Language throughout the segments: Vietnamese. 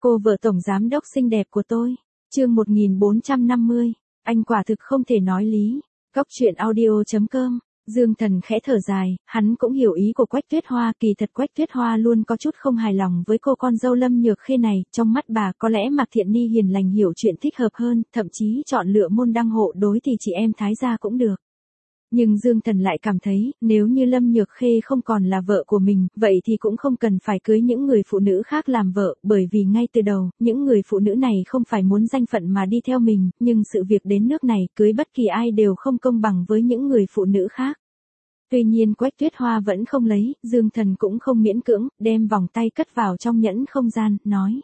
Cô vợ tổng giám đốc xinh đẹp của tôi. Chương 1450. Anh quả thực không thể nói lý. Góc truyện audio.com. Dương Thần khẽ thở dài, hắn cũng hiểu ý của Quách Tuyết Hoa, kỳ thật Quách Tuyết Hoa luôn có chút không hài lòng với cô con dâu Lâm Nhược Khê này, trong mắt bà có lẽ Mạc Thiện Ni hiền lành hiểu chuyện thích hợp hơn, thậm chí chọn lựa môn đăng hộ đối thì chị em Thái gia cũng được. Nhưng Dương Thần lại cảm thấy, nếu như Lâm Nhược Khê không còn là vợ của mình, vậy thì cũng không cần phải cưới những người phụ nữ khác làm vợ, bởi vì ngay từ đầu, những người phụ nữ này không phải muốn danh phận mà đi theo mình, nhưng sự việc đến nước này, cưới bất kỳ ai đều không công bằng với những người phụ nữ khác. Tuy nhiên Quách Tuyết Hoa vẫn không lấy, Dương Thần cũng không miễn cưỡng, đem vòng tay cất vào trong nhẫn không gian, nói.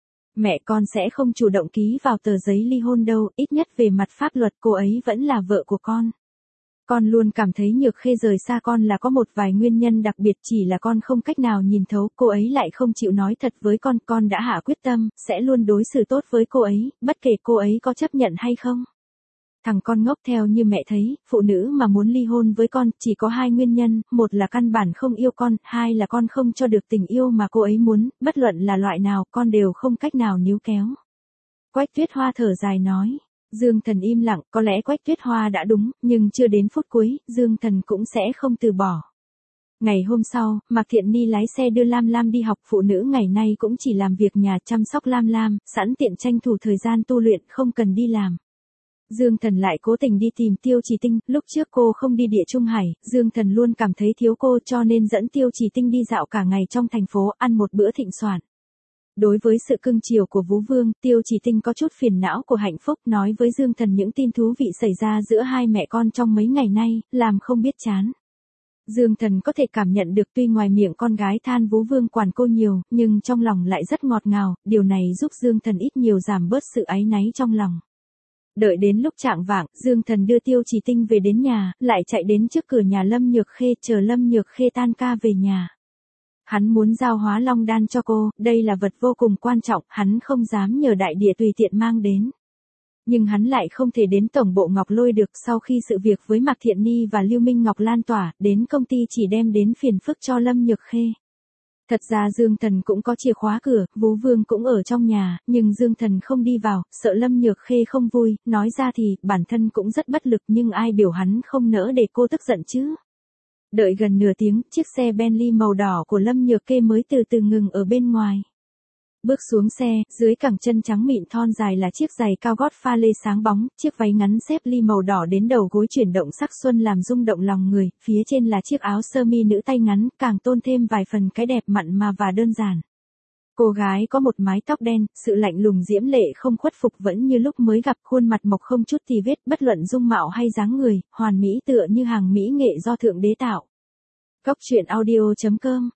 Mẹ con sẽ không chủ động ký vào tờ giấy ly hôn đâu, ít nhất về mặt pháp luật cô ấy vẫn là vợ của con. Con luôn cảm thấy Nhược Khê rời xa con là có một vài nguyên nhân đặc biệt, chỉ là con không cách nào nhìn thấu, cô ấy lại không chịu nói thật với con đã hạ quyết tâm, sẽ luôn đối xử tốt với cô ấy, bất kể cô ấy có chấp nhận hay không. Thằng con ngốc, theo như mẹ thấy, phụ nữ mà muốn ly hôn với con, chỉ có hai nguyên nhân, một là căn bản không yêu con, hai là con không cho được tình yêu mà cô ấy muốn, bất luận là loại nào, con đều không cách nào níu kéo. Quách Tuyết Hoa thở dài nói. Dương Thần im lặng, có lẽ Quách Tuyết Hoa đã đúng, nhưng chưa đến phút cuối, Dương Thần cũng sẽ không từ bỏ. Ngày hôm sau, Mạc Thiện Ni lái xe đưa Lam Lam đi học, phụ nữ ngày nay cũng chỉ làm việc nhà chăm sóc Lam Lam, sẵn tiện tranh thủ thời gian tu luyện, không cần đi làm. Dương Thần lại cố tình đi tìm Tiêu Chỉ Tinh, lúc trước cô không đi Địa Trung Hải, Dương Thần luôn cảm thấy thiếu cô cho nên dẫn Tiêu Chỉ Tinh đi dạo cả ngày trong thành phố, ăn một bữa thịnh soạn. Đối với sự cưng chiều của Vũ Vương, Tiêu Chỉ Tinh có chút phiền não của hạnh phúc, nói với Dương Thần những tin thú vị xảy ra giữa hai mẹ con trong mấy ngày nay, làm không biết chán. Dương Thần có thể cảm nhận được tuy ngoài miệng con gái than Vũ Vương quản cô nhiều, nhưng trong lòng lại rất ngọt ngào, điều này giúp Dương Thần ít nhiều giảm bớt sự áy náy trong lòng. Đợi đến lúc chạng vạng, Dương Thần đưa Tiêu Chỉ Tinh về đến nhà, lại chạy đến trước cửa nhà Lâm Nhược Khê, chờ Lâm Nhược Khê tan ca về nhà. Hắn muốn giao Hóa Long đan cho cô, đây là vật vô cùng quan trọng, hắn không dám nhờ đại địa tùy tiện mang đến. Nhưng hắn lại không thể đến tổng bộ Ngọc Lôi được, sau khi sự việc với Mạc Thiện Ni và Lưu Minh Ngọc lan tỏa, đến công ty chỉ đem đến phiền phức cho Lâm Nhược Khê. Thật ra Dương Thần cũng có chìa khóa cửa, Vũ Vương cũng ở trong nhà, nhưng Dương Thần không đi vào, sợ Lâm Nhược Khê không vui, nói ra thì, bản thân cũng rất bất lực nhưng ai biểu hắn không nỡ để cô tức giận chứ. Đợi gần nửa tiếng, chiếc xe Bentley màu đỏ của Lâm Nhược Khê mới từ từ ngừng ở bên ngoài. Bước xuống xe, dưới cẳng chân trắng mịn thon dài là chiếc giày cao gót pha lê sáng bóng, chiếc váy ngắn xếp ly màu đỏ đến đầu gối chuyển động sắc xuân làm rung động lòng người, phía trên là chiếc áo sơ mi nữ tay ngắn, càng tôn thêm vài phần cái đẹp mặn mà và đơn giản. Cô gái có một mái tóc đen, sự lạnh lùng diễm lệ không khuất phục vẫn như lúc mới gặp, khuôn mặt mộc không chút tì vết, bất luận dung mạo hay dáng người, hoàn mỹ tựa như hàng mỹ nghệ do thượng đế tạo. Góc truyện audio.com.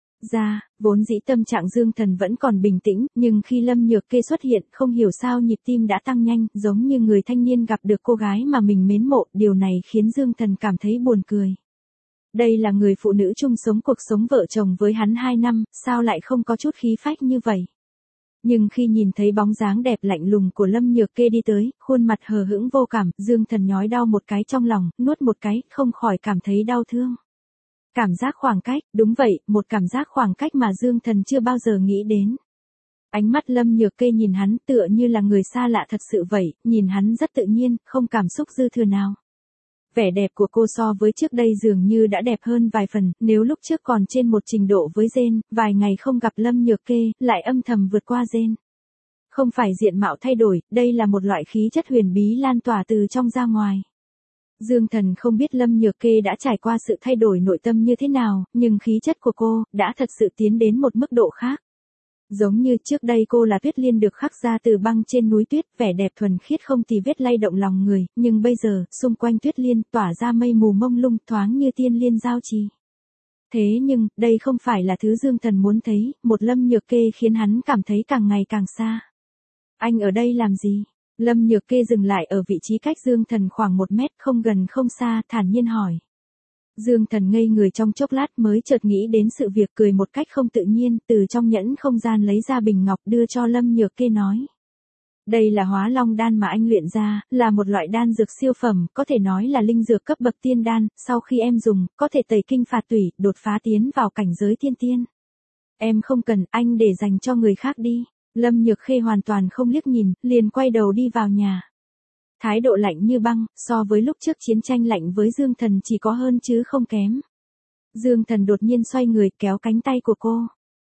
Vốn dĩ tâm trạng Dương Thần vẫn còn bình tĩnh, nhưng khi Lâm Nhược Khê xuất hiện, không hiểu sao nhịp tim đã tăng nhanh, giống như người thanh niên gặp được cô gái mà mình mến mộ, điều này khiến Dương Thần cảm thấy buồn cười. Đây là người phụ nữ chung sống cuộc sống vợ chồng với hắn 2 năm, sao lại không có chút khí phách như vậy? Nhưng khi nhìn thấy bóng dáng đẹp lạnh lùng của Lâm Nhược Khê đi tới, khuôn mặt hờ hững vô cảm, Dương Thần nhói đau một cái trong lòng, nuốt một cái, không khỏi cảm thấy đau thương. Cảm giác khoảng cách, đúng vậy, một cảm giác khoảng cách mà Dương Thần chưa bao giờ nghĩ đến. Ánh mắt Lâm Nhược Khê nhìn hắn tựa như là người xa lạ thật sự vậy, nhìn hắn rất tự nhiên, không cảm xúc dư thừa nào. Vẻ đẹp của cô so với trước đây dường như đã đẹp hơn vài phần, nếu lúc trước còn trên một trình độ với Jane, vài ngày không gặp Lâm Nhược Khê, lại âm thầm vượt qua Jane. Không phải diện mạo thay đổi, đây là một loại khí chất huyền bí lan tỏa từ trong ra ngoài. Dương Thần không biết Lâm Nhược Khê đã trải qua sự thay đổi nội tâm như thế nào, nhưng khí chất của cô đã thật sự tiến đến một mức độ khác. Giống như trước đây cô là Tuyết Liên được khắc ra từ băng trên núi tuyết, vẻ đẹp thuần khiết không tì vết lay động lòng người, nhưng bây giờ, xung quanh Tuyết Liên tỏa ra mây mù mông lung thoáng như tiên liên giao trì. Thế nhưng, đây không phải là thứ Dương Thần muốn thấy, một Lâm Nhược Khê khiến hắn cảm thấy càng ngày càng xa. Anh ở đây làm gì? Lâm Nhược Khê dừng lại ở vị trí cách Dương Thần khoảng 1 mét, không gần không xa, thản nhiên hỏi. Dương Thần ngây người trong chốc lát mới chợt nghĩ đến sự việc, cười một cách không tự nhiên, từ trong nhẫn không gian lấy ra bình ngọc đưa cho Lâm Nhược Khê nói. Đây là Hóa Long đan mà anh luyện ra, là một loại đan dược siêu phẩm, có thể nói là linh dược cấp bậc tiên đan, sau khi em dùng, có thể tẩy kinh phạt tủy, đột phá tiến vào cảnh giới thiên tiên. Em không cần, anh để dành cho người khác đi. Lâm Nhược Khê hoàn toàn không liếc nhìn, liền quay đầu đi vào nhà. Thái độ lạnh như băng, so với lúc trước chiến tranh lạnh với Dương Thần chỉ có hơn chứ không kém. Dương Thần đột nhiên xoay người kéo cánh tay của cô.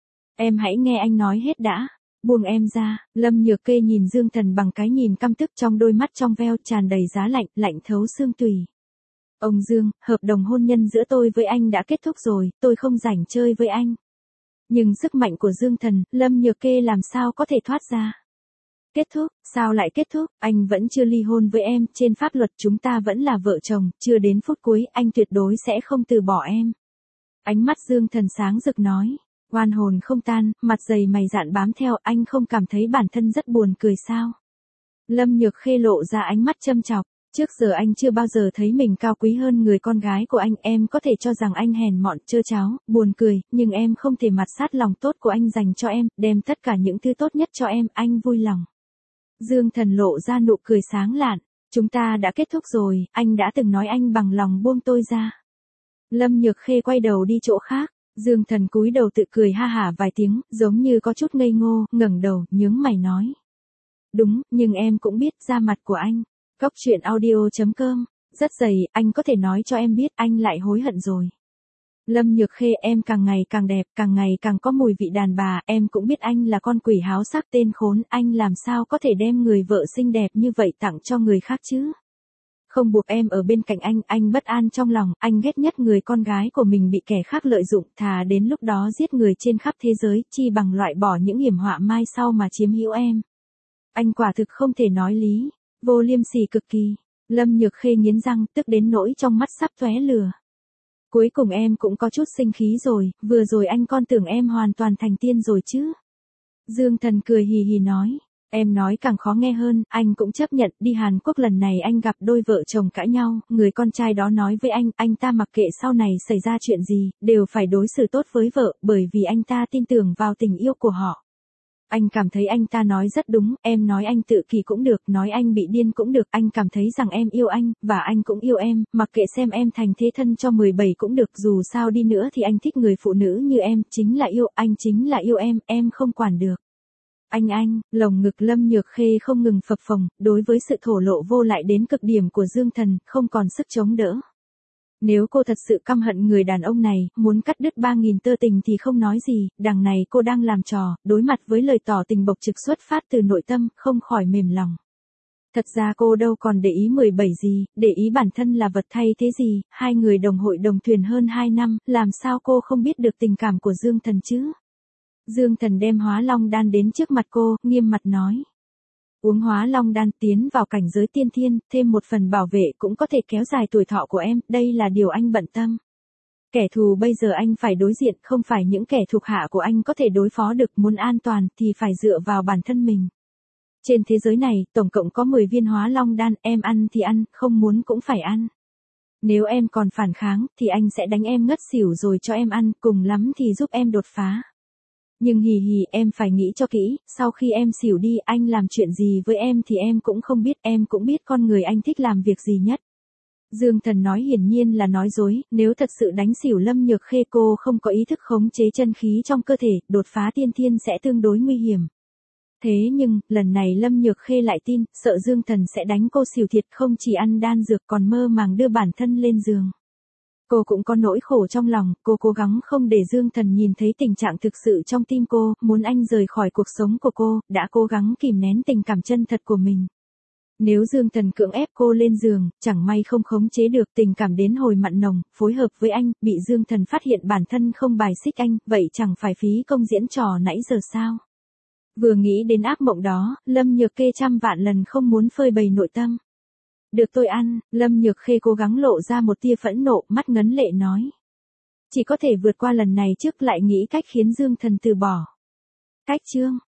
Em hãy nghe anh nói hết đã. Buông em ra. Lâm Nhược Khê nhìn Dương Thần bằng cái nhìn căm tức, trong đôi mắt trong veo tràn đầy giá lạnh, lạnh thấu xương tủy. Ông Dương, hợp đồng hôn nhân giữa tôi với anh đã kết thúc rồi, tôi không rảnh chơi với anh. Nhưng sức mạnh của Dương Thần, Lâm Nhược Khê làm sao có thể thoát ra. Kết thúc, sao lại kết thúc, anh vẫn chưa ly hôn với em, trên pháp luật chúng ta vẫn là vợ chồng, chưa đến phút cuối, anh tuyệt đối sẽ không từ bỏ em. Ánh mắt Dương Thần sáng rực nói, oan hồn không tan, mặt dày mày dạn bám theo, anh không cảm thấy bản thân rất buồn cười sao. Lâm Nhược Khê lộ ra ánh mắt châm chọc, trước giờ anh chưa bao giờ thấy mình cao quý hơn người con gái của anh, em có thể cho rằng anh hèn mọn, trơ tráo, buồn cười, nhưng em không thể mặt sát lòng tốt của anh dành cho em, đem tất cả những thứ tốt nhất cho em, anh vui lòng. Dương Thần lộ ra nụ cười sáng lạn, chúng ta đã kết thúc rồi, anh đã từng nói anh bằng lòng buông tôi ra. Lâm Nhược Khê quay đầu đi chỗ khác, Dương Thần cúi đầu tự cười ha hả vài tiếng, giống như có chút ngây ngô, ngẩng đầu, nhướng mày nói. Đúng, nhưng em cũng biết da mặt của anh. Cóc truyện audio.com, rất dày, anh có thể nói cho em biết anh lại hối hận rồi. Lâm Nhược Khê, em càng ngày càng đẹp, càng ngày càng có mùi vị đàn bà, em cũng biết anh là con quỷ háo sắc tên khốn, anh làm sao có thể đem người vợ xinh đẹp như vậy tặng cho người khác chứ? Không buộc em ở bên cạnh anh bất an trong lòng, anh ghét nhất người con gái của mình bị kẻ khác lợi dụng, thà đến lúc đó giết người trên khắp thế giới, chi bằng loại bỏ những hiểm họa mai sau mà chiếm hữu em. Anh quả thực không thể nói lý, vô liêm sỉ cực kỳ. Lâm Nhược Khê nghiến răng, tức đến nỗi trong mắt sắp tóe lửa. Cuối cùng em cũng có chút sinh khí rồi, vừa rồi anh con tưởng em hoàn toàn thành tiên rồi chứ. Dương Thần cười hì hì nói, em nói càng khó nghe hơn, anh cũng chấp nhận, đi Hàn Quốc lần này anh gặp đôi vợ chồng cãi nhau, người con trai đó nói với anh ta mặc kệ sau này xảy ra chuyện gì, đều phải đối xử tốt với vợ, bởi vì anh ta tin tưởng vào tình yêu của họ. Anh cảm thấy anh ta nói rất đúng, em nói anh tự kỷ cũng được, nói anh bị điên cũng được, anh cảm thấy rằng em yêu anh, và anh cũng yêu em, mặc kệ xem em thành thế thân cho 17 cũng được, dù sao đi nữa thì anh thích người phụ nữ như em, chính là yêu, anh chính là yêu em không quản được. Anh, lồng ngực Lâm Nhược Khê không ngừng phập phồng, đối với sự thổ lộ vô lại đến cực điểm của Dương Thần, không còn sức chống đỡ. Nếu cô thật sự căm hận người đàn ông này, muốn cắt đứt 3.000 tơ tình thì không nói gì, đằng này cô đang làm trò, đối mặt với lời tỏ tình bộc trực xuất phát từ nội tâm, không khỏi mềm lòng. Thật ra cô đâu còn để ý 17 gì, để ý bản thân là vật thay thế gì, hai người đồng hội đồng thuyền hơn 2 năm, làm sao cô không biết được tình cảm của Dương Thần chứ? Dương Thần đem Hóa Long đan đến trước mặt cô, nghiêm mặt nói. Uống Hóa Long đan tiến vào cảnh giới tiên thiên, thêm một phần bảo vệ cũng có thể kéo dài tuổi thọ của em, đây là điều anh bận tâm. Kẻ thù bây giờ anh phải đối diện, không phải những kẻ thuộc hạ của anh có thể đối phó được, muốn an toàn thì phải dựa vào bản thân mình. Trên thế giới này, tổng cộng có 10 viên Hóa Long đan, em ăn thì ăn, không muốn cũng phải ăn. Nếu em còn phản kháng, thì anh sẽ đánh em ngất xỉu rồi cho em ăn, cùng lắm thì giúp em đột phá. Nhưng hì hì, em phải nghĩ cho kỹ, sau khi em xỉu đi, anh làm chuyện gì với em thì em cũng không biết, em cũng biết con người anh thích làm việc gì nhất. Dương Thần nói hiển nhiên là nói dối, nếu thật sự đánh xỉu Lâm Nhược Khê, cô không có ý thức khống chế chân khí trong cơ thể, đột phá tiên thiên sẽ tương đối nguy hiểm. Thế nhưng, lần này Lâm Nhược Khê lại tin, sợ Dương Thần sẽ đánh cô xỉu thiệt, không chỉ ăn đan dược còn mơ màng đưa bản thân lên giường. Cô cũng có nỗi khổ trong lòng, cô cố gắng không để Dương Thần nhìn thấy tình trạng thực sự trong tim cô, muốn anh rời khỏi cuộc sống của cô, đã cố gắng kìm nén tình cảm chân thật của mình. Nếu Dương Thần cưỡng ép cô lên giường, chẳng may không khống chế được, tình cảm đến hồi mặn nồng, phối hợp với anh, bị Dương Thần phát hiện bản thân không bài xích anh, vậy chẳng phải phí công diễn trò nãy giờ sao? Vừa nghĩ đến ác mộng đó, Lâm Nhược Khê trăm vạn lần không muốn phơi bày nội tâm. Được tôi ăn, Lâm Nhược Khê cố gắng lộ ra một tia phẫn nộ, mắt ngấn lệ nói. Chỉ có thể vượt qua lần này trước lại nghĩ cách khiến Dương Thần từ bỏ. Cách chương